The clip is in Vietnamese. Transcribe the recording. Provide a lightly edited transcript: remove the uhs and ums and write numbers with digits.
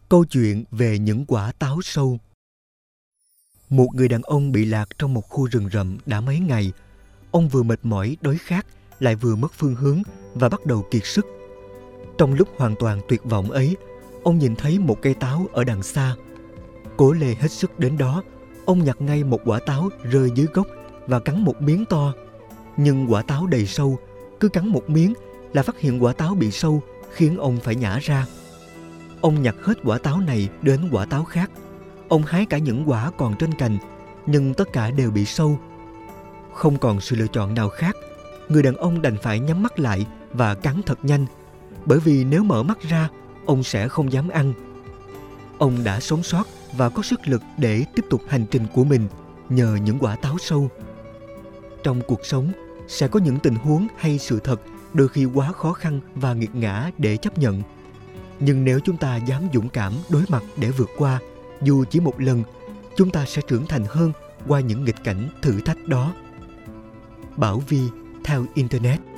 Câu chuyện về những quả táo sâu. Một người đàn ông bị lạc trong một khu rừng rậm đã mấy ngày. Ông vừa mệt mỏi, đói khát, lại vừa mất phương hướng và bắt đầu kiệt sức. Trong lúc hoàn toàn tuyệt vọng ấy, ông nhìn thấy một cây táo ở đằng xa. Cố lê hết sức đến đó, ông nhặt ngay một quả táo rơi dưới gốc và cắn một miếng to. Nhưng quả táo đầy sâu, cứ cắn một miếng là phát hiện quả táo bị sâu, khiến ông phải nhả ra. Ông nhặt hết quả táo này đến quả táo khác. Ông hái cả những quả còn trên cành, nhưng tất cả đều bị sâu. Không còn sự lựa chọn nào khác, người đàn ông đành phải nhắm mắt lại và cắn thật nhanh, bởi vì nếu mở mắt ra, ông sẽ không dám ăn. Ông đã sống sót và có sức lực để tiếp tục hành trình của mình nhờ những quả táo sâu. Trong cuộc sống, sẽ có những tình huống hay sự thật đôi khi quá khó khăn và nghiệt ngã để chấp nhận. Nhưng nếu chúng ta dám dũng cảm đối mặt để vượt qua, dù chỉ một lần, chúng ta sẽ trưởng thành hơn qua những nghịch cảnh thử thách đó. Bảo Vi theo Internet.